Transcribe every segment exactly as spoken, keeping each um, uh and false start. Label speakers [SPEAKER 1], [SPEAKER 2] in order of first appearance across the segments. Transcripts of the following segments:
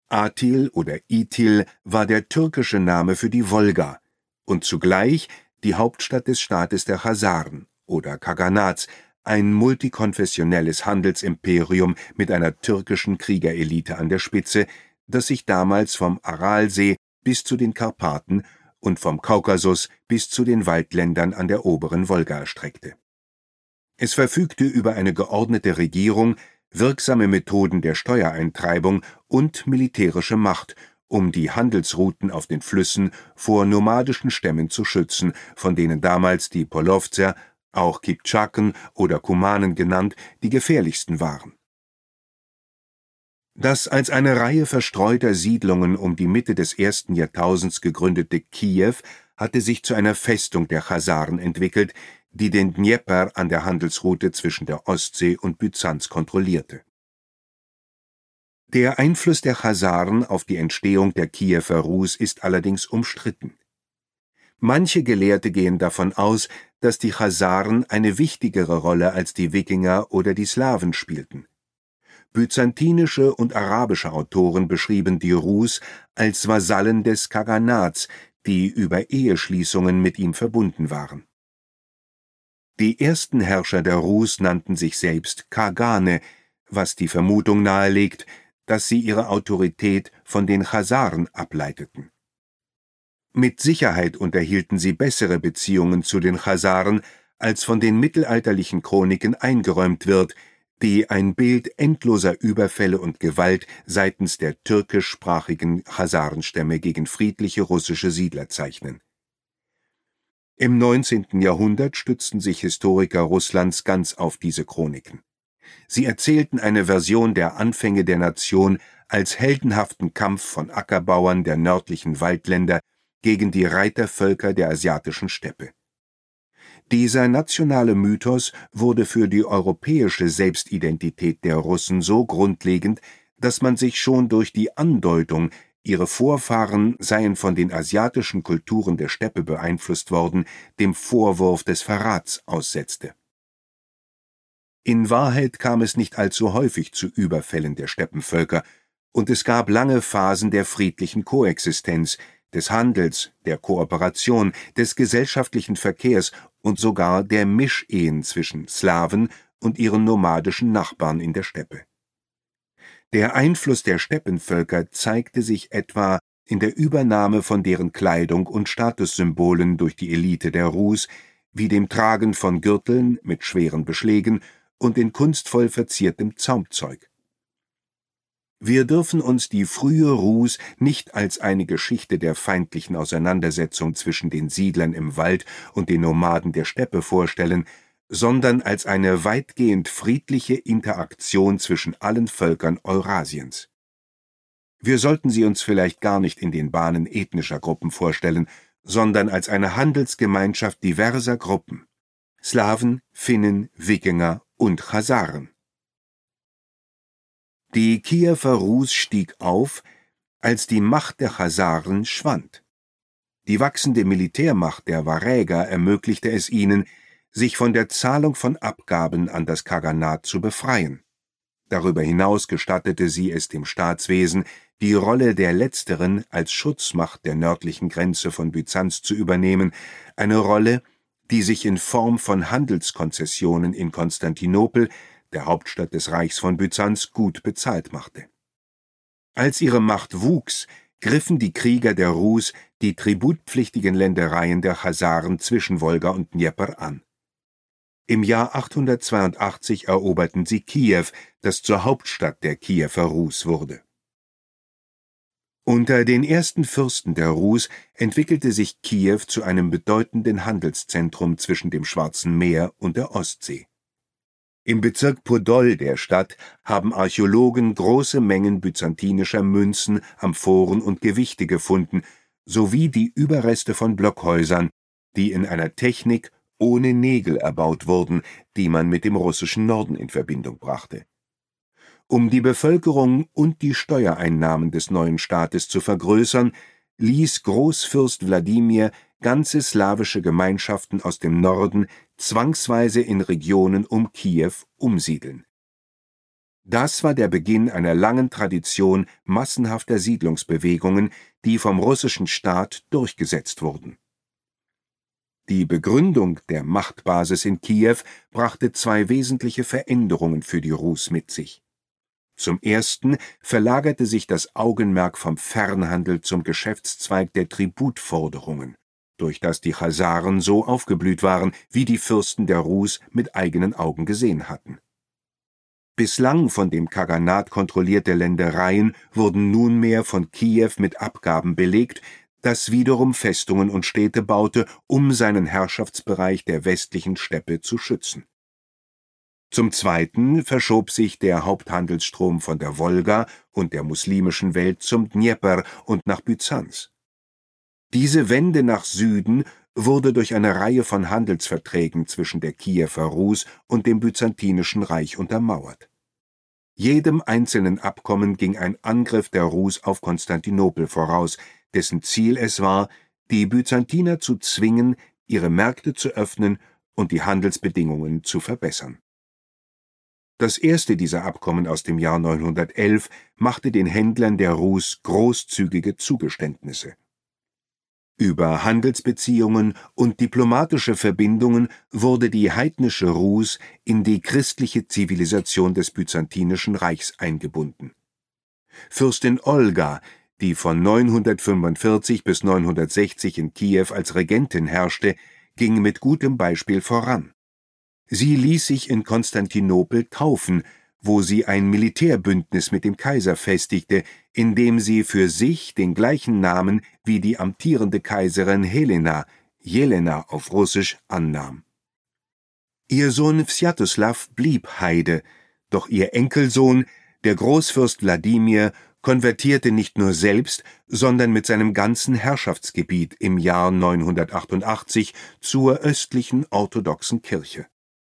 [SPEAKER 1] Atil oder Itil war der türkische Name für die Wolga und zugleich die Hauptstadt des Staates der Chasaren oder Kaganats, ein multikonfessionelles Handelsimperium mit einer türkischen Kriegerelite an der Spitze, das sich damals vom Aralsee bis zu den Karpaten und vom Kaukasus bis zu den Waldländern an der oberen Wolga erstreckte. Es verfügte über eine geordnete Regierung, wirksame Methoden der Steuereintreibung und militärische Macht, um die Handelsrouten auf den Flüssen vor nomadischen Stämmen zu schützen, von denen damals die Polowzer, auch Kiptschaken oder Kumanen genannt, die gefährlichsten waren. Das als eine Reihe verstreuter Siedlungen um die Mitte des ersten Jahrtausends gegründete Kiew hatte sich zu einer Festung der Chasaren entwickelt, die den Dnjepr an der Handelsroute zwischen der Ostsee und Byzanz kontrollierte. Der Einfluss der Chasaren auf die Entstehung der Kiewer Rus ist allerdings umstritten. Manche Gelehrte gehen davon aus, dass die Chasaren eine wichtigere Rolle als die Wikinger oder die Slawen spielten. Byzantinische und arabische Autoren beschrieben die Rus als Vasallen des Kaganats, die über Eheschließungen mit ihm verbunden waren. Die ersten Herrscher der Rus nannten sich selbst Kagane, was die Vermutung nahelegt, dass sie ihre Autorität von den Chasaren ableiteten. Mit Sicherheit unterhielten sie bessere Beziehungen zu den Chasaren, als von den mittelalterlichen Chroniken eingeräumt wird, die ein Bild endloser Überfälle und Gewalt seitens der türkischsprachigen Chasarenstämme gegen friedliche russische Siedler zeichnen. Im neunzehnten Jahrhundert stützten sich Historiker Russlands ganz auf diese Chroniken. Sie erzählten eine Version der Anfänge der Nation als heldenhaften Kampf von Ackerbauern der nördlichen Waldländer gegen die Reitervölker der asiatischen Steppe. Dieser nationale Mythos wurde für die europäische Selbstidentität der Russen so grundlegend, dass man sich schon durch die Andeutung, ihre Vorfahren seien von den asiatischen Kulturen der Steppe beeinflusst worden, dem Vorwurf des Verrats aussetzte. In Wahrheit kam es nicht allzu häufig zu Überfällen der Steppenvölker, und es gab lange Phasen der friedlichen Koexistenz, des Handels, der Kooperation, des gesellschaftlichen Verkehrs und sogar der Mischehen zwischen Slawen und ihren nomadischen Nachbarn in der Steppe. Der Einfluss der Steppenvölker zeigte sich etwa in der Übernahme von deren Kleidung und Statussymbolen durch die Elite der Rus, wie dem Tragen von Gürteln mit schweren Beschlägen und in kunstvoll verziertem Zaumzeug. Wir dürfen uns die frühe Rus nicht als eine Geschichte der feindlichen Auseinandersetzung zwischen den Siedlern im Wald und den Nomaden der Steppe vorstellen, sondern als eine weitgehend friedliche Interaktion zwischen allen Völkern Eurasiens. Wir sollten sie uns vielleicht gar nicht in den Bahnen ethnischer Gruppen vorstellen, sondern als eine Handelsgemeinschaft diverser Gruppen: Slawen, Finnen, Wikinger und Chasaren. Die Kiewer Rus stieg auf, als die Macht der Chasaren schwand. Die wachsende Militärmacht der Waräger ermöglichte es ihnen, sich von der Zahlung von Abgaben an das Kaganat zu befreien. Darüber hinaus gestattete sie es dem Staatswesen, die Rolle der Letzteren als Schutzmacht der nördlichen Grenze von Byzanz zu übernehmen, eine Rolle, die sich in Form von Handelskonzessionen in Konstantinopel, der Hauptstadt des Reichs von Byzanz, gut bezahlt machte. Als ihre Macht wuchs, griffen die Krieger der Rus die tributpflichtigen Ländereien der Chasaren zwischen Wolga und Dnjepr an. Im Jahr achthundertzweiundachtzig eroberten sie Kiew, das zur Hauptstadt der Kiewer Rus wurde. Unter den ersten Fürsten der Rus entwickelte sich Kiew zu einem bedeutenden Handelszentrum zwischen dem Schwarzen Meer und der Ostsee. Im Bezirk Podol der Stadt haben Archäologen große Mengen byzantinischer Münzen, Amphoren und Gewichte gefunden, sowie die Überreste von Blockhäusern, die in einer Technik ohne Nägel erbaut wurden, die man mit dem russischen Norden in Verbindung brachte. Um die Bevölkerung und die Steuereinnahmen des neuen Staates zu vergrößern, ließ Großfürst Wladimir ganze slawische Gemeinschaften aus dem Norden zwangsweise in Regionen um Kiew umsiedeln. Das war der Beginn einer langen Tradition massenhafter Siedlungsbewegungen, die vom russischen Staat durchgesetzt wurden. Die Begründung der Machtbasis in Kiew brachte zwei wesentliche Veränderungen für die Rus mit sich. Zum ersten verlagerte sich das Augenmerk vom Fernhandel zum Geschäftszweig der Tributforderungen, durch das die Chasaren so aufgeblüht waren, wie die Fürsten der Rus mit eigenen Augen gesehen hatten. Bislang von dem Kaganat kontrollierte Ländereien wurden nunmehr von Kiew mit Abgaben belegt, das wiederum Festungen und Städte baute, um seinen Herrschaftsbereich der westlichen Steppe zu schützen. Zum Zweiten verschob sich der Haupthandelsstrom von der Wolga und der muslimischen Welt zum Dnjepr und nach Byzanz. Diese Wende nach Süden wurde durch eine Reihe von Handelsverträgen zwischen der Kiewer Rus und dem Byzantinischen Reich untermauert. Jedem einzelnen Abkommen ging ein Angriff der Rus auf Konstantinopel voraus, dessen Ziel es war, die Byzantiner zu zwingen, ihre Märkte zu öffnen und die Handelsbedingungen zu verbessern. Das erste dieser Abkommen aus dem Jahr neunhundertelf machte den Händlern der Rus großzügige Zugeständnisse. Über Handelsbeziehungen und diplomatische Verbindungen wurde die heidnische Rus in die christliche Zivilisation des Byzantinischen Reichs eingebunden. Fürstin Olga, die von neunhundertfünfundvierzig bis neunhundertsechzig in Kiew als Regentin herrschte, ging mit gutem Beispiel voran. Sie ließ sich in Konstantinopel taufen, wo sie ein Militärbündnis mit dem Kaiser festigte, indem sie für sich den gleichen Namen wie die amtierende Kaiserin Helena, Jelena auf Russisch, annahm. Ihr Sohn Vsjatoslaw blieb Heide, doch ihr Enkelsohn, der Großfürst Wladimir, konvertierte nicht nur selbst, sondern mit seinem ganzen Herrschaftsgebiet im Jahr neunhundertachtundachtzig zur östlichen orthodoxen Kirche.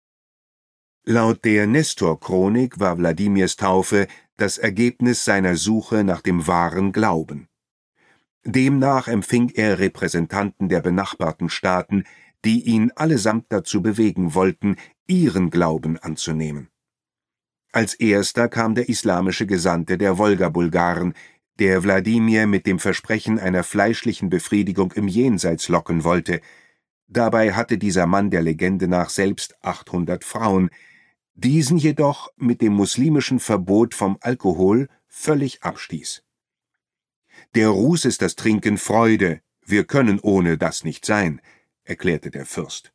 [SPEAKER 1] Laut der Nestor-Chronik war Wladimirs Taufe das Ergebnis seiner Suche nach dem wahren Glauben. Demnach empfing er Repräsentanten der benachbarten Staaten, die ihn allesamt dazu bewegen wollten, ihren Glauben anzunehmen. Als erster kam der islamische Gesandte der Wolga-Bulgaren, der Wladimir mit dem Versprechen einer fleischlichen Befriedigung im Jenseits locken wollte. Dabei hatte dieser Mann der Legende nach selbst achthundert Frauen, diesen jedoch mit dem muslimischen Verbot vom Alkohol völlig abstieß. »Der Rus ist das Trinken Freude, wir können ohne das nicht sein«, erklärte der Fürst.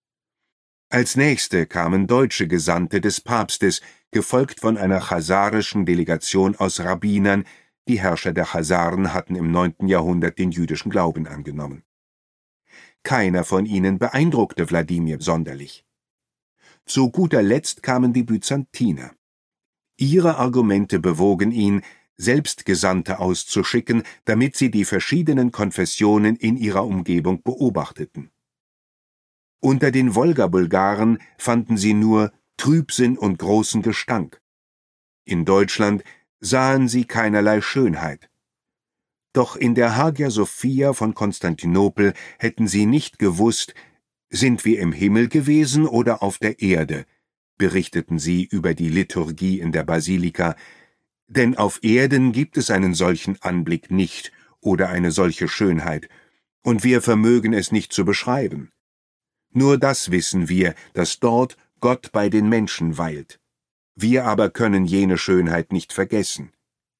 [SPEAKER 1] Als nächste kamen deutsche Gesandte des Papstes, gefolgt von einer chasarischen Delegation aus Rabbinern. Die Herrscher der Chasaren hatten im neunten Jahrhundert den jüdischen Glauben angenommen. Keiner von ihnen beeindruckte Wladimir sonderlich. Zu guter Letzt kamen die Byzantiner. Ihre Argumente bewogen ihn, selbst Gesandte auszuschicken, damit sie die verschiedenen Konfessionen in ihrer Umgebung beobachteten. Unter den Wolga-Bulgaren fanden sie nur Trübsinn und großen Gestank. In Deutschland sahen sie keinerlei Schönheit. Doch in der Hagia Sophia von Konstantinopel hätten sie nicht gewusst, »Sind wir im Himmel gewesen oder auf der Erde?«, berichteten sie über die Liturgie in der Basilika, denn auf Erden gibt es einen solchen Anblick nicht oder eine solche Schönheit, und wir vermögen es nicht zu beschreiben. Nur das wissen wir, dass dort Gott bei den Menschen weilt. Wir aber können jene Schönheit nicht vergessen.«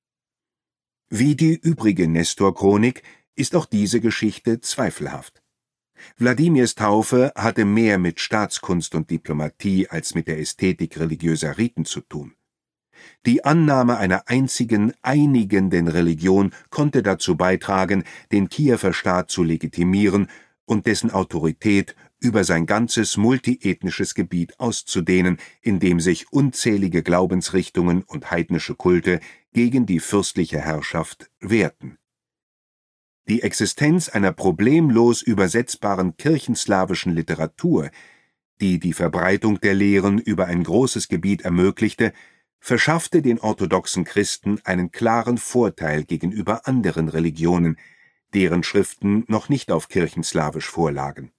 [SPEAKER 1] Wie die übrige Nestor-Chronik ist auch diese Geschichte zweifelhaft. Wladimirs Taufe hatte mehr mit Staatskunst und Diplomatie als mit der Ästhetik religiöser Riten zu tun. Die Annahme einer einzigen, einigenden Religion konnte dazu beitragen, den Kiewer Staat zu legitimieren und dessen Autorität über sein ganzes multiethnisches Gebiet auszudehnen, in dem sich unzählige Glaubensrichtungen und heidnische Kulte gegen die fürstliche Herrschaft wehrten. Die Existenz einer problemlos übersetzbaren kirchenslawischen Literatur, die die Verbreitung der Lehren über ein großes Gebiet ermöglichte, verschaffte den orthodoxen Christen einen klaren Vorteil gegenüber anderen Religionen, deren Schriften noch nicht auf Kirchenslawisch vorlagen.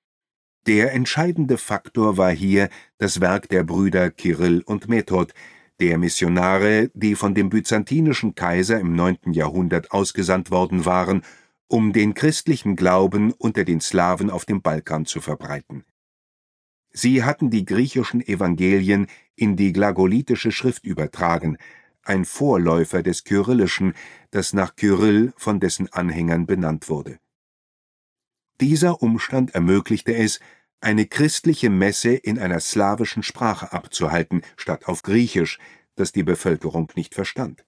[SPEAKER 1] Der entscheidende Faktor war hier das Werk der Brüder Kyrill und Method, der Missionare, die von dem byzantinischen Kaiser im neunten Jahrhundert ausgesandt worden waren, um den christlichen Glauben unter den Slawen auf dem Balkan zu verbreiten. Sie hatten die griechischen Evangelien in die glagolitische Schrift übertragen, ein Vorläufer des Kyrillischen, das nach Kyrill von dessen Anhängern benannt wurde. Dieser Umstand ermöglichte es, eine christliche Messe in einer slawischen Sprache abzuhalten, statt auf Griechisch, das die Bevölkerung nicht verstand.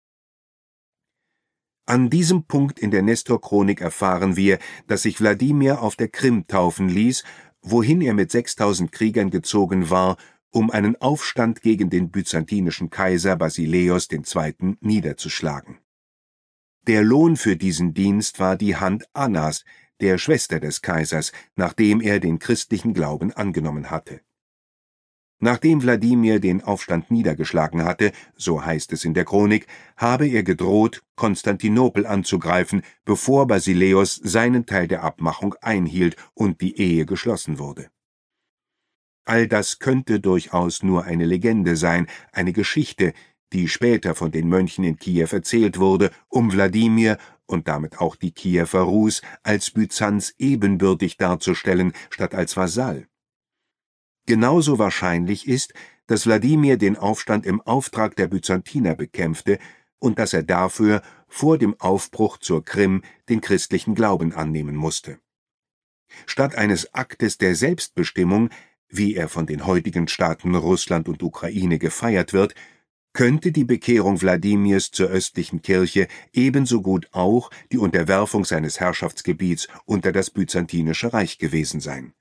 [SPEAKER 1] An diesem Punkt in der Nestor-Chronik erfahren wir, dass sich Wladimir auf der Krim taufen ließ, wohin er mit sechstausend Kriegern gezogen war, um einen Aufstand gegen den byzantinischen Kaiser Basileos der Zweite. Niederzuschlagen. Der Lohn für diesen Dienst war die Hand Annas, der Schwester des Kaisers, nachdem er den christlichen Glauben angenommen hatte. Nachdem Wladimir den Aufstand niedergeschlagen hatte, so heißt es in der Chronik, habe er gedroht, Konstantinopel anzugreifen, bevor Basileos seinen Teil der Abmachung einhielt und die Ehe geschlossen wurde. All das könnte durchaus nur eine Legende sein, eine Geschichte, die später von den Mönchen in Kiew erzählt wurde, um Wladimir und damit auch die Kiewer Rus als Byzanz ebenbürtig darzustellen, statt als Vasall. Genauso wahrscheinlich ist, dass Wladimir den Aufstand im Auftrag der Byzantiner bekämpfte und dass er dafür vor dem Aufbruch zur Krim den christlichen Glauben annehmen musste. Statt eines Aktes der Selbstbestimmung, wie er von den heutigen Staaten Russland und Ukraine gefeiert wird, könnte die Bekehrung Wladimirs zur östlichen Kirche ebenso gut auch die Unterwerfung seines Herrschaftsgebiets unter das Byzantinische Reich gewesen sein.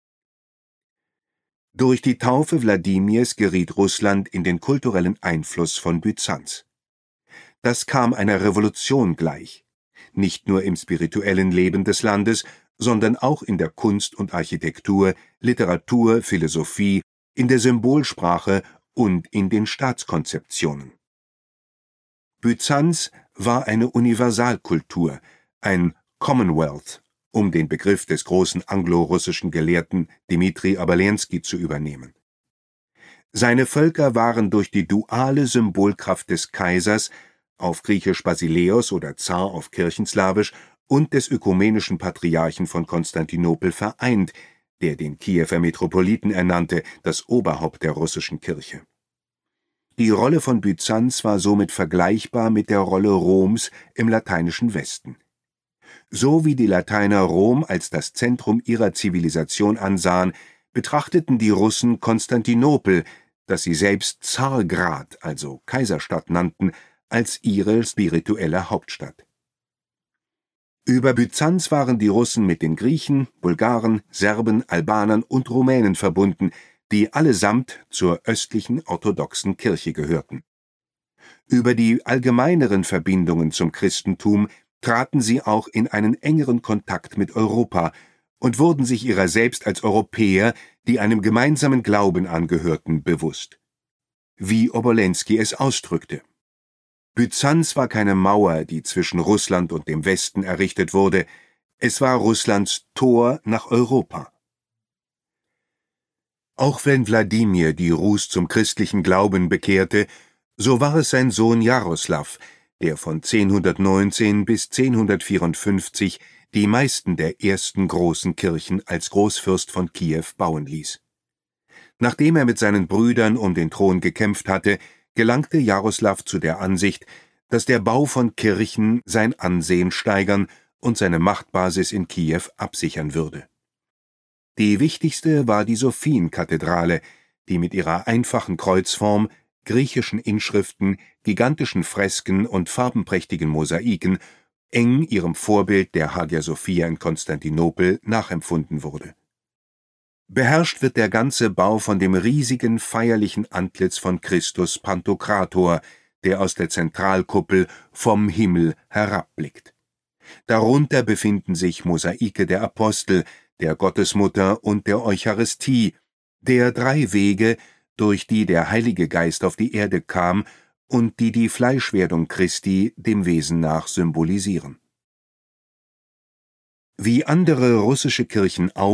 [SPEAKER 1] Durch die Taufe Wladimirs geriet Russland in den kulturellen Einfluss von Byzanz. Das kam einer Revolution gleich, nicht nur im spirituellen Leben des Landes, sondern auch in der Kunst und Architektur, Literatur, Philosophie, in der Symbolsprache und in den Staatskonzeptionen. Byzanz war eine Universalkultur, ein Commonwealth, um den Begriff des großen anglo-russischen Gelehrten Dmitri Obolensky zu übernehmen. Seine Völker waren durch die duale Symbolkraft des Kaisers, auf Griechisch Basileos oder Zar auf Kirchenslawisch, und des ökumenischen Patriarchen von Konstantinopel vereint, der den Kiewer Metropoliten ernannte, das Oberhaupt der russischen Kirche. Die Rolle von Byzanz war somit vergleichbar mit der Rolle Roms im lateinischen Westen. So wie die Lateiner Rom als das Zentrum ihrer Zivilisation ansahen, betrachteten die Russen Konstantinopel, das sie selbst Zargrad, also Kaiserstadt nannten, als ihre spirituelle Hauptstadt. Über Byzanz waren die Russen mit den Griechen, Bulgaren, Serben, Albanern und Rumänen verbunden, die allesamt zur östlichen orthodoxen Kirche gehörten. Über die allgemeineren Verbindungen zum Christentum traten sie auch in einen engeren Kontakt mit Europa und wurden sich ihrer selbst als Europäer, die einem gemeinsamen Glauben angehörten, bewusst. Wie Obolensky es ausdrückte: Byzanz war keine Mauer, die zwischen Russland und dem Westen errichtet wurde, es war Russlands Tor nach Europa. Auch wenn Wladimir die Rus zum christlichen Glauben bekehrte, so war es sein Sohn Jaroslaw, der von zehnhundertneunzehn bis zehnhundertvierundfünfzig die meisten der ersten großen Kirchen als Großfürst von Kiew bauen ließ. Nachdem er mit seinen Brüdern um den Thron gekämpft hatte, gelangte Jaroslaw zu der Ansicht, dass der Bau von Kirchen sein Ansehen steigern und seine Machtbasis in Kiew absichern würde. Die wichtigste war die Sophienkathedrale, die mit ihrer einfachen Kreuzform, griechischen Inschriften, gigantischen Fresken und farbenprächtigen Mosaiken eng ihrem Vorbild der Hagia Sophia in Konstantinopel nachempfunden wurde. Beherrscht wird der ganze Bau von dem riesigen, feierlichen Antlitz von Christus Pantokrator, der aus der Zentralkuppel vom Himmel herabblickt. Darunter befinden sich Mosaike der Apostel, der Gottesmutter und der Eucharistie, der drei Wege, durch die der Heilige Geist auf die Erde kam und die die Fleischwerdung Christi dem Wesen nach symbolisieren. Wie andere russische Kirchen auch,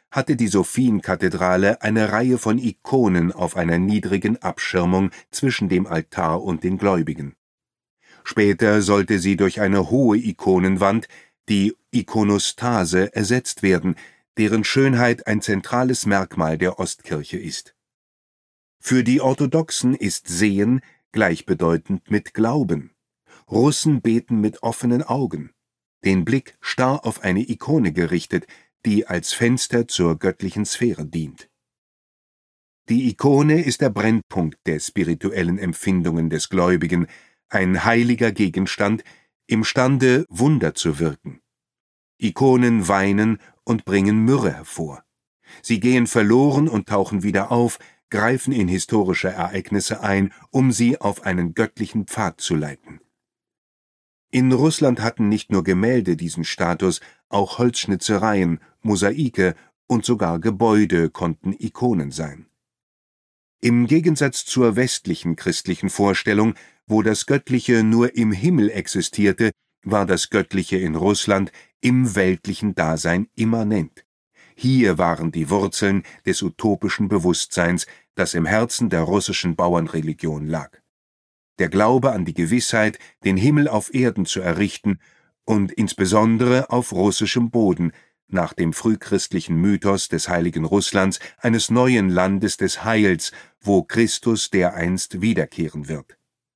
[SPEAKER 1] hatte die Sophienkathedrale eine Reihe von Ikonen auf einer niedrigen Abschirmung zwischen dem Altar und den Gläubigen. Später sollte sie durch eine hohe Ikonenwand, die Ikonostase, ersetzt werden, deren Schönheit ein zentrales Merkmal der Ostkirche ist. Für die Orthodoxen ist Sehen gleichbedeutend mit Glauben. Russen beten mit offenen Augen, den Blick starr auf eine Ikone gerichtet, die als Fenster zur göttlichen Sphäre dient. Die Ikone ist der Brennpunkt der spirituellen Empfindungen des Gläubigen, ein heiliger Gegenstand, imstande, Wunder zu wirken. Ikonen weinen und bringen Myrrhe hervor. Sie gehen verloren und tauchen wieder auf, greifen in historische Ereignisse ein, um sie auf einen göttlichen Pfad zu leiten. In Russland hatten nicht nur Gemälde diesen Status, auch Holzschnitzereien, Mosaike und sogar Gebäude konnten Ikonen sein. Im Gegensatz zur westlichen christlichen Vorstellung, wo das Göttliche nur im Himmel existierte, war das Göttliche in Russland im weltlichen Dasein immanent. Hier waren die Wurzeln des utopischen Bewusstseins, das im Herzen der russischen Bauernreligion lag. Der Glaube an die Gewissheit, den Himmel auf Erden zu errichten und insbesondere auf russischem Boden, nach dem frühchristlichen Mythos des heiligen Russlands, eines neuen Landes des Heils, wo Christus dereinst wiederkehren wird.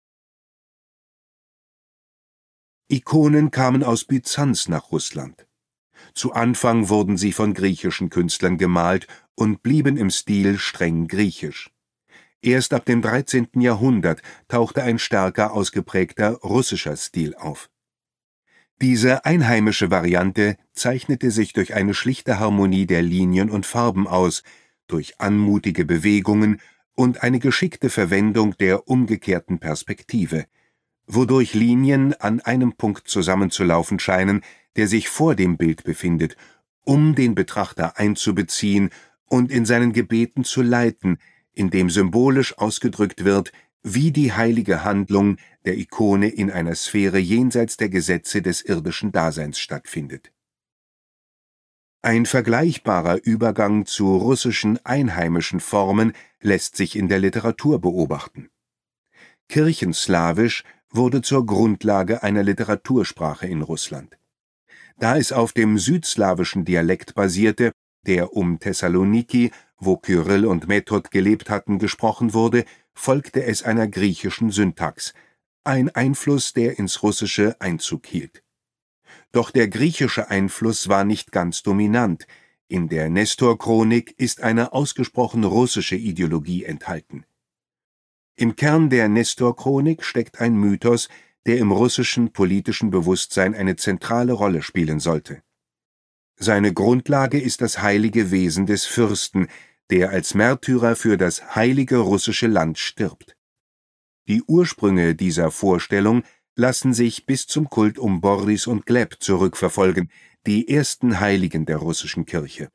[SPEAKER 1] Ikonen kamen aus Byzanz nach Russland. Zu Anfang wurden sie von griechischen Künstlern gemalt und blieben im Stil streng griechisch. Erst ab dem dreizehnten Jahrhundert tauchte ein stärker ausgeprägter russischer Stil auf. Diese einheimische Variante zeichnete sich durch eine schlichte Harmonie der Linien und Farben aus, durch anmutige Bewegungen und eine geschickte Verwendung der umgekehrten Perspektive, wodurch Linien an einem Punkt zusammenzulaufen scheinen, der sich vor dem Bild befindet, um den Betrachter einzubeziehen und in seinen Gebeten zu leiten, indem symbolisch ausgedrückt wird, wie die heilige Handlung der Ikone in einer Sphäre jenseits der Gesetze des irdischen Daseins stattfindet. Ein vergleichbarer Übergang zu russischen einheimischen Formen lässt sich in der Literatur beobachten. Kirchenslawisch wurde zur Grundlage einer Literatursprache in Russland. Da es auf dem südslawischen Dialekt basierte, der um Thessaloniki, wo Kyrill und Method gelebt hatten, gesprochen wurde, folgte es einer griechischen Syntax, ein Einfluss, der ins Russische Einzug hielt. Doch der griechische Einfluss war nicht ganz dominant. In der Nestor-Chronik ist eine ausgesprochen russische Ideologie enthalten. Im Kern der Nestor-Chronik steckt ein Mythos, der im russischen politischen Bewusstsein eine zentrale Rolle spielen sollte. Seine Grundlage ist das heilige Wesen des Fürsten, der als Märtyrer für das heilige russische Land stirbt. Die Ursprünge dieser Vorstellung lassen sich bis zum Kult um Boris und Gleb zurückverfolgen, die ersten Heiligen der russischen Kirche.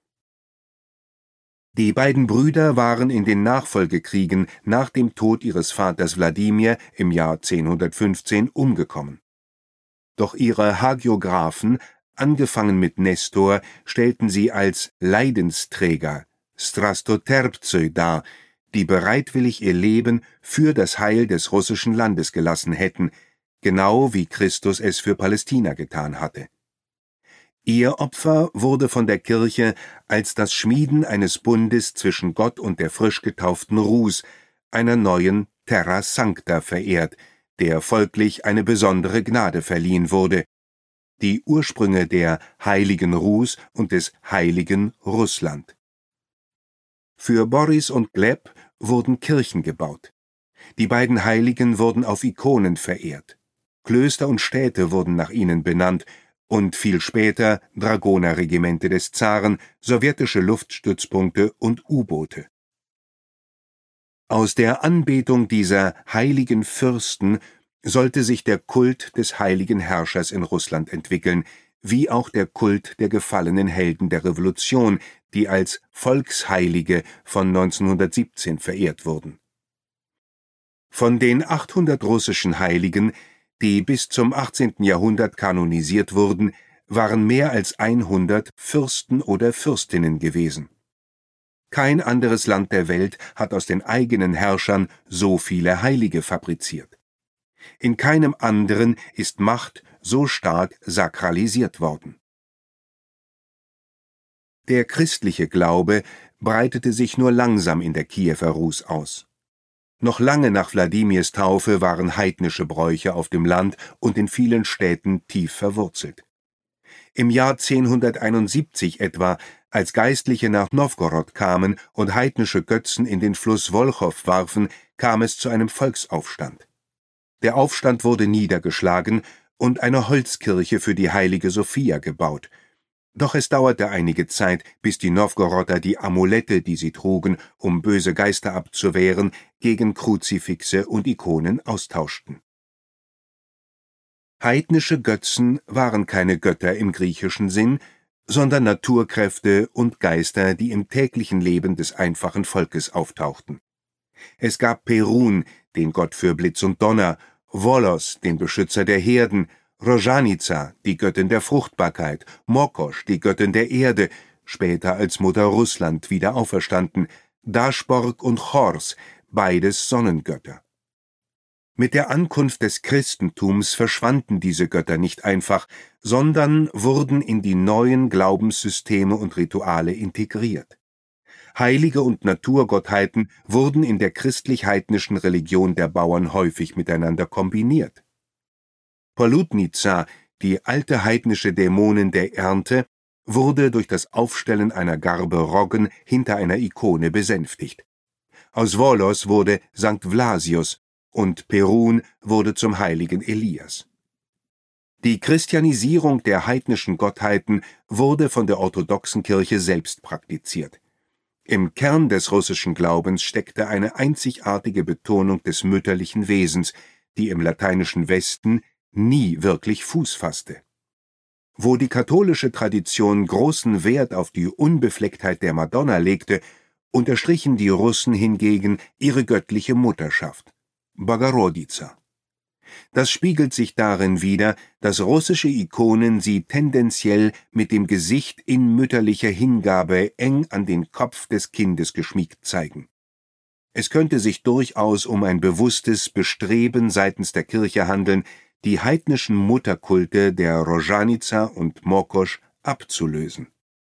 [SPEAKER 1] Die beiden Brüder waren in den Nachfolgekriegen nach dem Tod ihres Vaters Wladimir im Jahr zehnhundertfünfzehn umgekommen. Doch ihre Hagiographen, angefangen mit Nestor, stellten sie als Leidensträger, Strastoterpzoi, dar, die bereitwillig ihr Leben für das Heil des russischen Landes gelassen hätten, genau wie Christus es für Palästina getan hatte. Ihr Opfer wurde von der Kirche als das Schmieden eines Bundes zwischen Gott und der frisch getauften Rus, einer neuen Terra Sancta, verehrt, der folglich eine besondere Gnade verliehen wurde, die Ursprünge der heiligen Rus und des heiligen Russland. Für Boris und Gleb wurden Kirchen gebaut. Die beiden Heiligen wurden auf Ikonen verehrt. Klöster und Städte wurden nach ihnen benannt und viel später Dragonerregimente des Zaren, sowjetische Luftstützpunkte und U-Boote. Aus der Anbetung dieser heiligen Fürsten sollte sich der Kult des heiligen Herrschers in Russland entwickeln, wie auch der Kult der gefallenen Helden der Revolution, die als Volksheilige von neunzehnhundertsiebzehn verehrt wurden. Von den achthundert russischen Heiligen, die bis zum achtzehnten Jahrhundert kanonisiert wurden, waren mehr als hundert Fürsten oder Fürstinnen gewesen. Kein anderes Land der Welt hat aus den eigenen Herrschern so viele Heilige fabriziert. In keinem anderen ist Macht so stark sakralisiert worden. Der christliche Glaube breitete sich nur langsam in der Kiewer Rus aus. Noch lange nach Wladimirs Taufe waren heidnische Bräuche auf dem Land und in vielen Städten tief verwurzelt. Im Jahr zehnhunderteinundsiebzig etwa, als Geistliche nach Nowgorod kamen und heidnische Götzen in den Fluss Wolchow warfen, kam es zu einem Volksaufstand. Der Aufstand wurde niedergeschlagen und eine Holzkirche für die heilige Sophia gebaut. Doch es dauerte einige Zeit, bis die Nowgoroder die Amulette, die sie trugen, um böse Geister abzuwehren, gegen Kruzifixe und Ikonen austauschten. Heidnische Götzen waren keine Götter im griechischen Sinn, sondern Naturkräfte und Geister, die im täglichen Leben des einfachen Volkes auftauchten. Es gab Perun, den Gott für Blitz und Donner, Volos, den Beschützer der Herden, Rojanica, die Göttin der Fruchtbarkeit, Mokosch, die Göttin der Erde, später als Mutter Russland wieder auferstanden, Dashborg und Chors, beides Sonnengötter. Mit der Ankunft des Christentums verschwanden diese Götter nicht einfach, sondern wurden in die neuen Glaubenssysteme und Rituale integriert. Heilige und Naturgottheiten wurden in der christlich-heidnischen Religion der Bauern häufig miteinander kombiniert. Poludnica, die alte heidnische Dämonin der Ernte, wurde durch das Aufstellen einer Garbe Roggen hinter einer Ikone besänftigt. Aus Volos wurde Sankt Vlasius und Perun wurde zum heiligen Elias. Die Christianisierung der heidnischen Gottheiten wurde von der orthodoxen Kirche selbst praktiziert. Im Kern des russischen Glaubens steckte eine einzigartige Betonung des mütterlichen Wesens, die im lateinischen Westen nie wirklich Fuß fasste. Wo die katholische Tradition großen Wert auf die Unbeflecktheit der Madonna legte, unterstrichen die Russen hingegen ihre göttliche Mutterschaft, Bogorodica. Das spiegelt sich darin wider, dass russische Ikonen sie tendenziell mit dem Gesicht in mütterlicher Hingabe eng an den Kopf des Kindes geschmiegt zeigen. Es könnte sich durchaus um ein bewusstes Bestreben seitens der Kirche handeln, die heidnischen Mutterkulte der Rojanica und Mokosch abzulösen.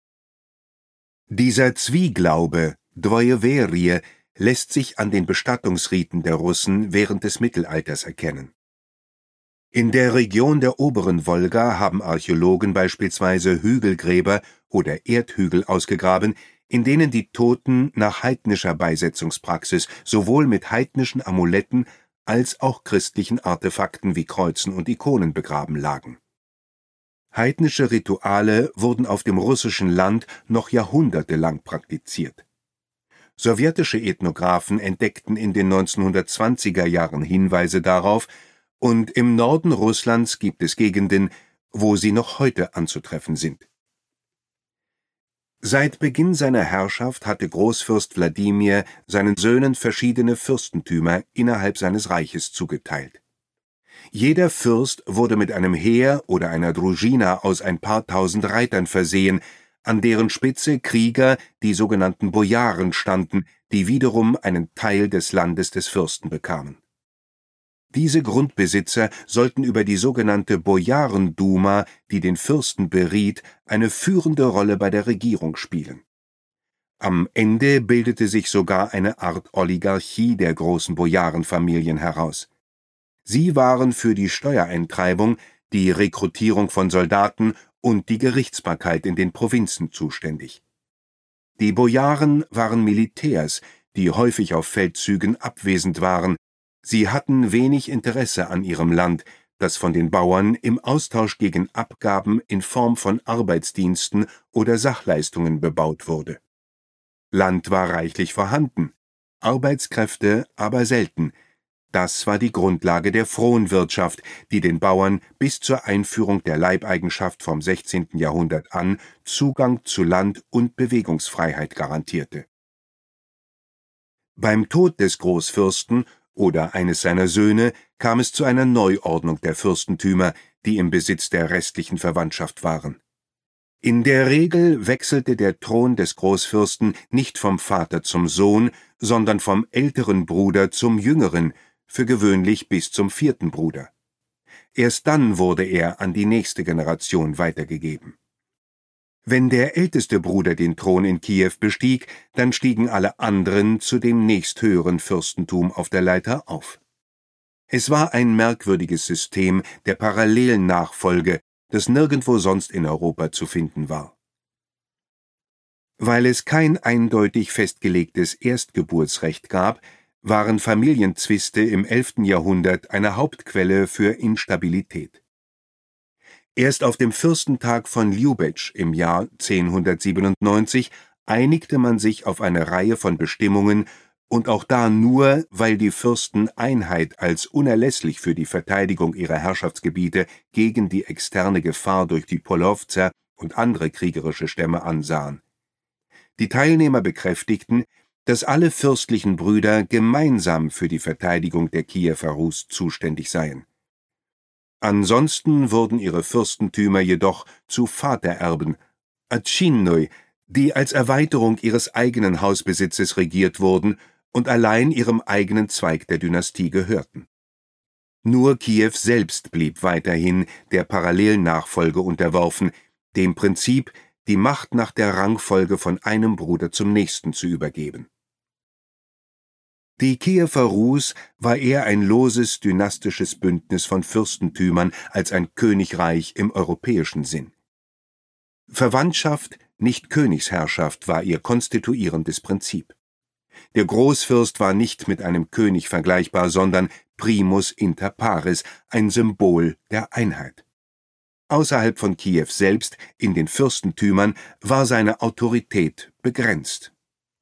[SPEAKER 1] Dieser Zwieglaube, Dwojewerie, lässt sich an den Bestattungsriten der Russen während des Mittelalters erkennen. In der Region der oberen Wolga haben Archäologen beispielsweise Hügelgräber oder Erdhügel ausgegraben, in denen die Toten nach heidnischer Beisetzungspraxis sowohl mit heidnischen Amuletten als auch christlichen Artefakten wie Kreuzen und Ikonen begraben lagen. Heidnische Rituale wurden auf dem russischen Land noch jahrhundertelang praktiziert. Sowjetische Ethnographen entdeckten in den neunzehnhundertzwanziger Jahren Hinweise darauf, und im Norden Russlands gibt es Gegenden, wo sie noch heute anzutreffen sind. Seit Beginn seiner Herrschaft hatte Großfürst Wladimir seinen Söhnen verschiedene Fürstentümer innerhalb seines Reiches zugeteilt. Jeder Fürst wurde mit einem Heer oder einer Druzhina aus ein paar tausend Reitern versehen, an deren Spitze Krieger, die sogenannten Bojaren, standen, die wiederum einen Teil des Landes des Fürsten bekamen. Diese Grundbesitzer sollten über die sogenannte Bojarenduma, die den Fürsten beriet, eine führende Rolle bei der Regierung spielen. Am Ende bildete sich sogar eine Art Oligarchie der großen Bojarenfamilien heraus. Sie waren für die Steuereintreibung, die Rekrutierung von Soldaten und die Gerichtsbarkeit in den Provinzen zuständig. Die Bojaren waren Militärs, die häufig auf Feldzügen abwesend waren. Sie hatten wenig Interesse an ihrem Land, das von den Bauern im Austausch gegen Abgaben in Form von Arbeitsdiensten oder Sachleistungen bebaut wurde. Land war reichlich vorhanden, Arbeitskräfte aber selten. Das war die Grundlage der Fronwirtschaft, die den Bauern bis zur Einführung der Leibeigenschaft vom sechzehnten Jahrhundert an Zugang zu Land und Bewegungsfreiheit garantierte. Beim Tod des Großfürsten oder eines seiner Söhne, kam es zu einer Neuordnung der Fürstentümer, die im Besitz der restlichen Verwandtschaft waren. In der Regel wechselte der Thron des Großfürsten nicht vom Vater zum Sohn, sondern vom älteren Bruder zum jüngeren, für gewöhnlich bis zum vierten Bruder. Erst dann wurde er an die nächste Generation weitergegeben. Wenn der älteste Bruder den Thron in Kiew bestieg, dann stiegen alle anderen zu dem nächsthöheren Fürstentum auf der Leiter auf. Es war ein merkwürdiges System der parallelen Nachfolge, das nirgendwo sonst in Europa zu finden war. Weil es kein eindeutig festgelegtes Erstgeburtsrecht gab, waren Familienzwiste im elften Jahrhundert eine Hauptquelle für Instabilität. Erst auf dem Fürstentag von Ljubetsch im Jahr zehnhundertsiebenundneunzig einigte man sich auf eine Reihe von Bestimmungen, und auch da nur, weil die Fürsten Einheit als unerlässlich für die Verteidigung ihrer Herrschaftsgebiete gegen die externe Gefahr durch die Polowzer und andere kriegerische Stämme ansahen. Die Teilnehmer bekräftigten, dass alle fürstlichen Brüder gemeinsam für die Verteidigung der Kiewer Rus zuständig seien. Ansonsten wurden ihre Fürstentümer jedoch zu Vatererben, Atschinoi, die als Erweiterung ihres eigenen Hausbesitzes regiert wurden und allein ihrem eigenen Zweig der Dynastie gehörten. Nur Kiew selbst blieb weiterhin der parallelen Nachfolge unterworfen, dem Prinzip, die Macht nach der Rangfolge von einem Bruder zum nächsten zu übergeben. Die Kiewer Rus war eher ein loses dynastisches Bündnis von Fürstentümern als ein Königreich im europäischen Sinn. Verwandtschaft, nicht Königsherrschaft, war ihr konstituierendes Prinzip. Der Großfürst war nicht mit einem König vergleichbar, sondern primus inter pares, ein Symbol der Einheit. Außerhalb von Kiew selbst, in den Fürstentümern, war seine Autorität begrenzt.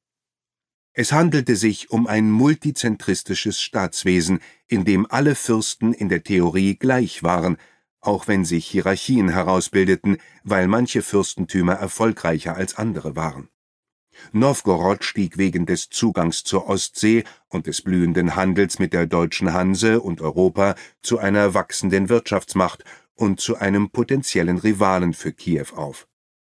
[SPEAKER 1] Es handelte sich um ein multizentristisches Staatswesen, in dem alle Fürsten in der Theorie gleich waren, auch wenn sich Hierarchien herausbildeten, weil manche Fürstentümer erfolgreicher als andere waren. Nowgorod stieg wegen des Zugangs zur Ostsee und des blühenden Handels mit der deutschen Hanse und Europa zu einer wachsenden Wirtschaftsmacht und zu einem potenziellen Rivalen für Kiew auf.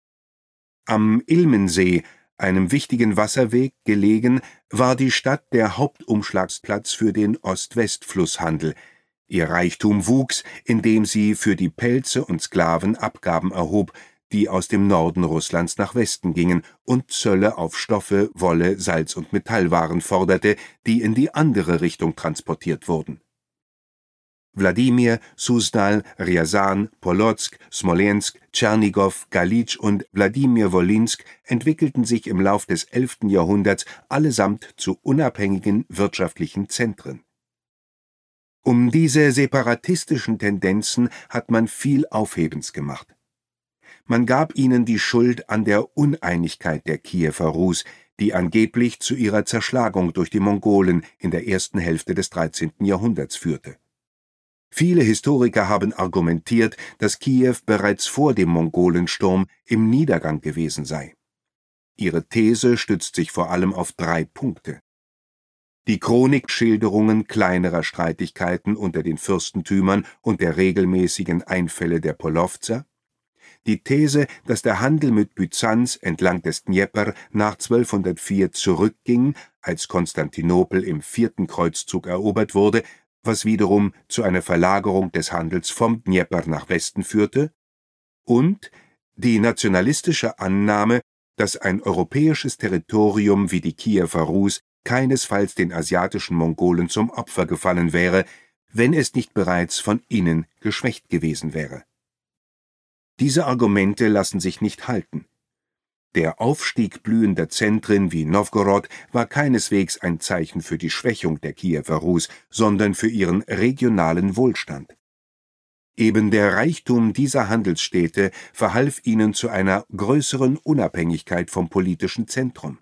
[SPEAKER 1] Am Ilmensee, einem wichtigen Wasserweg gelegen, war die Stadt der Hauptumschlagsplatz für den Ost-West-Flusshandel. Ihr Reichtum wuchs, indem sie für die Pelze und Sklaven Abgaben erhob, die aus dem Norden Russlands nach Westen gingen, und Zölle auf Stoffe, Wolle, Salz- und Metallwaren forderte, die in die andere Richtung transportiert wurden. Wladimir, Suzdal, Rjazan, Polotsk, Smolensk, Tschernigow, Galitsch und Wladimir-Wolinsk entwickelten sich im Lauf des elften Jahrhunderts allesamt zu unabhängigen wirtschaftlichen Zentren. Um diese separatistischen Tendenzen hat man viel Aufhebens gemacht. Man gab ihnen die Schuld an der Uneinigkeit der Kiewer Rus, die angeblich zu ihrer Zerschlagung durch die Mongolen in der ersten Hälfte des dreizehnten Jahrhunderts führte. Viele Historiker haben argumentiert, dass Kiew bereits vor dem Mongolensturm im Niedergang gewesen sei. Ihre These stützt sich vor allem auf drei Punkte: die Chronikschilderungen kleinerer Streitigkeiten unter den Fürstentümern und der regelmäßigen Einfälle der Polowzer, die These, dass der Handel mit Byzanz entlang des Dnjepr nach zwölfhundertvier zurückging, als Konstantinopel im vierten Kreuzzug erobert wurde, was wiederum zu einer Verlagerung des Handels vom Dnjepr nach Westen führte, und die nationalistische Annahme, dass ein europäisches Territorium wie die Kiewer Rus keinesfalls den asiatischen Mongolen zum Opfer gefallen wäre, wenn es nicht bereits von innen geschwächt gewesen wäre. Diese Argumente lassen sich nicht halten. Der Aufstieg blühender Zentren wie Nowgorod war keineswegs ein Zeichen für die Schwächung der Kiewer Rus, sondern für ihren regionalen Wohlstand. Eben der Reichtum dieser Handelsstädte verhalf ihnen zu einer größeren Unabhängigkeit vom politischen Zentrum.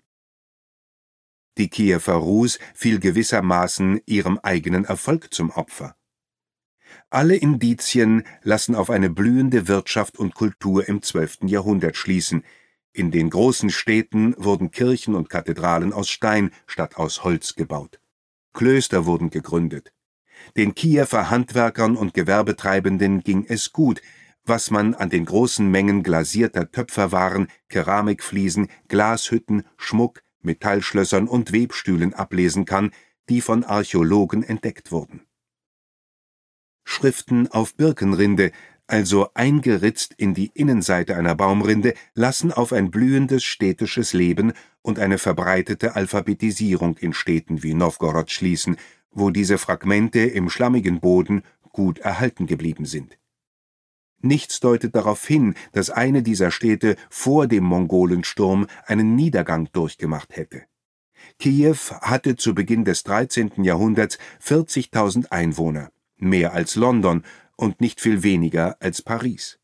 [SPEAKER 1] Die Kiewer Rus fiel gewissermaßen ihrem eigenen Erfolg zum Opfer. Alle Indizien lassen auf eine blühende Wirtschaft und Kultur im zwölften Jahrhundert schließen. In den großen Städten wurden Kirchen und Kathedralen aus Stein statt aus Holz gebaut. Klöster wurden gegründet. Den Kiewer Handwerkern und Gewerbetreibenden ging es gut, was man an den großen Mengen glasierter Töpferwaren, Keramikfliesen, Glashütten, Schmuck, Metallschlössern und Webstühlen ablesen kann, die von Archäologen entdeckt wurden. Schriften auf Birkenrinde, also eingeritzt in die Innenseite einer Baumrinde, lassen auf ein blühendes städtisches Leben und eine verbreitete Alphabetisierung in Städten wie Nowgorod schließen, wo diese Fragmente im schlammigen Boden gut erhalten geblieben sind. Nichts deutet darauf hin, dass eine dieser Städte vor dem Mongolensturm einen Niedergang durchgemacht hätte. Kiew hatte zu Beginn des dreizehnten Jahrhunderts vierzigtausend Einwohner, mehr als London und nicht viel weniger als Paris.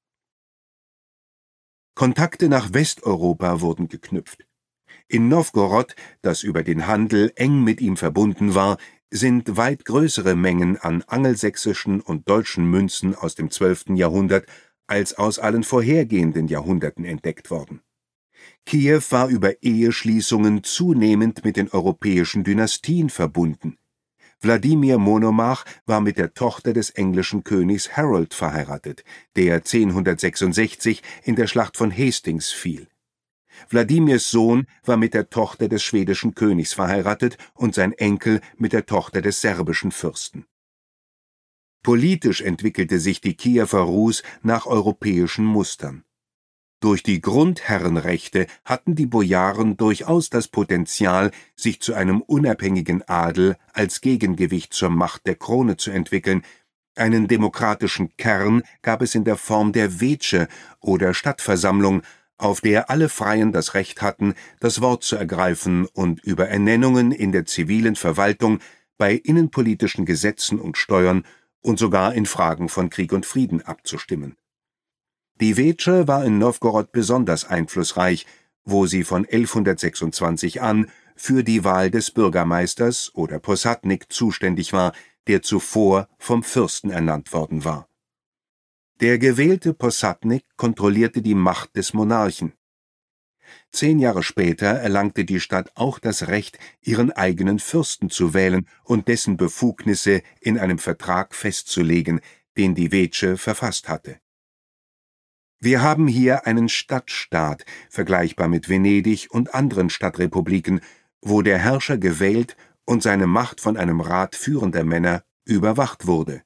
[SPEAKER 1] Kontakte nach Westeuropa wurden geknüpft. In Nowgorod, das über den Handel eng mit ihm verbunden war, sind weit größere Mengen an angelsächsischen und deutschen Münzen aus dem zwölften Jahrhundert als aus allen vorhergehenden Jahrhunderten entdeckt worden. Kiew war über Eheschließungen zunehmend mit den europäischen Dynastien verbunden. Wladimir Monomach war mit der Tochter des englischen Königs Harold verheiratet, der zehnhundertsechsundsechzig in der Schlacht von Hastings fiel. Wladimirs Sohn war mit der Tochter des schwedischen Königs verheiratet und sein Enkel mit der Tochter des serbischen Fürsten. Politisch entwickelte sich die Kiewer Rus nach europäischen Mustern. Durch die Grundherrenrechte hatten die Bojaren durchaus das Potenzial, sich zu einem unabhängigen Adel als Gegengewicht zur Macht der Krone zu entwickeln. Einen demokratischen Kern gab es in der Form der Veche oder Stadtversammlung, auf der alle Freien das Recht hatten, das Wort zu ergreifen und über Ernennungen in der zivilen Verwaltung, bei innenpolitischen Gesetzen und Steuern und sogar in Fragen von Krieg und Frieden abzustimmen. Die Veche war in Nowgorod besonders einflussreich, wo sie von elfhundertsechsundzwanzig an für die Wahl des Bürgermeisters oder Possadnik zuständig war, der zuvor vom Fürsten ernannt worden war. Der gewählte Possadnik kontrollierte die Macht des Monarchen. Zehn Jahre später erlangte die Stadt auch das Recht, ihren eigenen Fürsten zu wählen und dessen Befugnisse in einem Vertrag festzulegen, den die Veche verfasst hatte. Wir haben hier einen Stadtstaat, vergleichbar mit Venedig und anderen Stadtrepubliken, wo der Herrscher gewählt und seine Macht von einem Rat führender Männer überwacht wurde.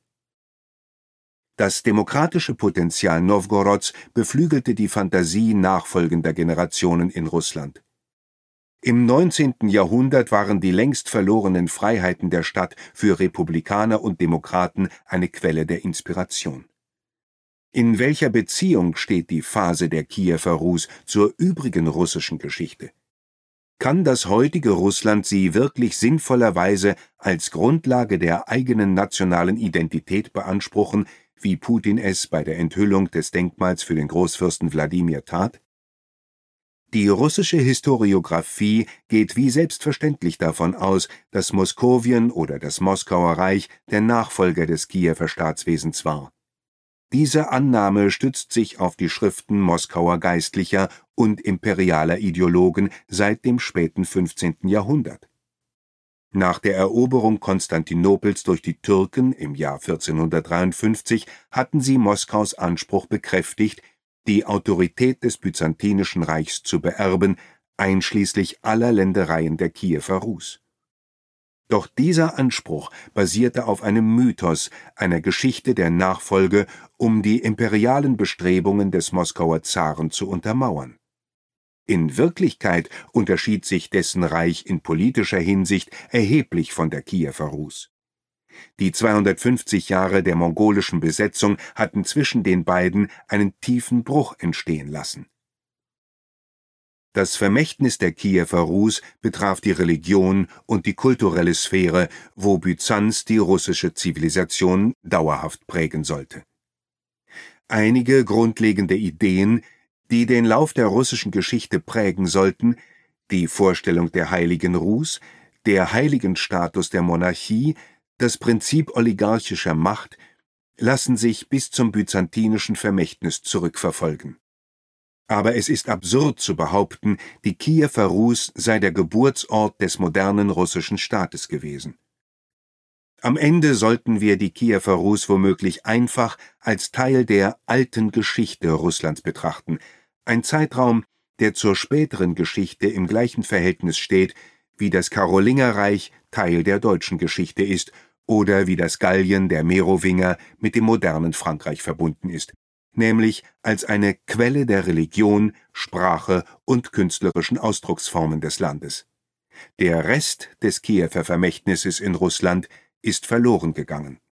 [SPEAKER 1] Das demokratische Potenzial Nowgorods beflügelte die Fantasie nachfolgender Generationen in Russland. Im neunzehnten Jahrhundert waren die längst verlorenen Freiheiten der Stadt für Republikaner und Demokraten eine Quelle der Inspiration. In welcher Beziehung steht die Phase der Kiewer Rus zur übrigen russischen Geschichte? Kann das heutige Russland sie wirklich sinnvollerweise als Grundlage der eigenen nationalen Identität beanspruchen, wie Putin es bei der Enthüllung des Denkmals für den Großfürsten Wladimir tat? Die russische Historiographie geht wie selbstverständlich davon aus, dass Moskowien oder das Moskauer Reich der Nachfolger des Kiewer Staatswesens war. Diese Annahme stützt sich auf die Schriften Moskauer Geistlicher und imperialer Ideologen seit dem späten fünfzehnten Jahrhundert. Nach der Eroberung Konstantinopels durch die Türken im Jahr vierzehnhundertdreiundfünfzig hatten sie Moskaus Anspruch bekräftigt, die Autorität des Byzantinischen Reichs zu beerben, einschließlich aller Ländereien der Kiewer Rus. Doch dieser Anspruch basierte auf einem Mythos, einer Geschichte der Nachfolge, um die imperialen Bestrebungen des Moskauer Zaren zu untermauern. In Wirklichkeit unterschied sich dessen Reich in politischer Hinsicht erheblich von der Kiewer Rus. Die zweihundertfünfzig Jahre der mongolischen Besetzung hatten zwischen den beiden einen tiefen Bruch entstehen lassen. Das Vermächtnis der Kiewer Rus betraf die Religion und die kulturelle Sphäre, wo Byzanz die russische Zivilisation dauerhaft prägen sollte. Einige grundlegende Ideen, die den Lauf der russischen Geschichte prägen sollten, die Vorstellung der Heiligen Rus, der Heiligenstatus der Monarchie, das Prinzip oligarchischer Macht, lassen sich bis zum byzantinischen Vermächtnis zurückverfolgen. Aber es ist absurd zu behaupten, die Kiewer Rus sei der Geburtsort des modernen russischen Staates gewesen. Am Ende sollten wir die Kiewer Rus womöglich einfach als Teil der alten Geschichte Russlands betrachten, ein Zeitraum, der zur späteren Geschichte im gleichen Verhältnis steht, wie das Karolingerreich Teil der deutschen Geschichte ist oder wie das Gallien der Merowinger mit dem modernen Frankreich verbunden ist, nämlich als eine Quelle der Religion, Sprache und künstlerischen Ausdrucksformen des Landes. Der Rest des Kiewer Vermächtnisses in Russland ist verloren gegangen.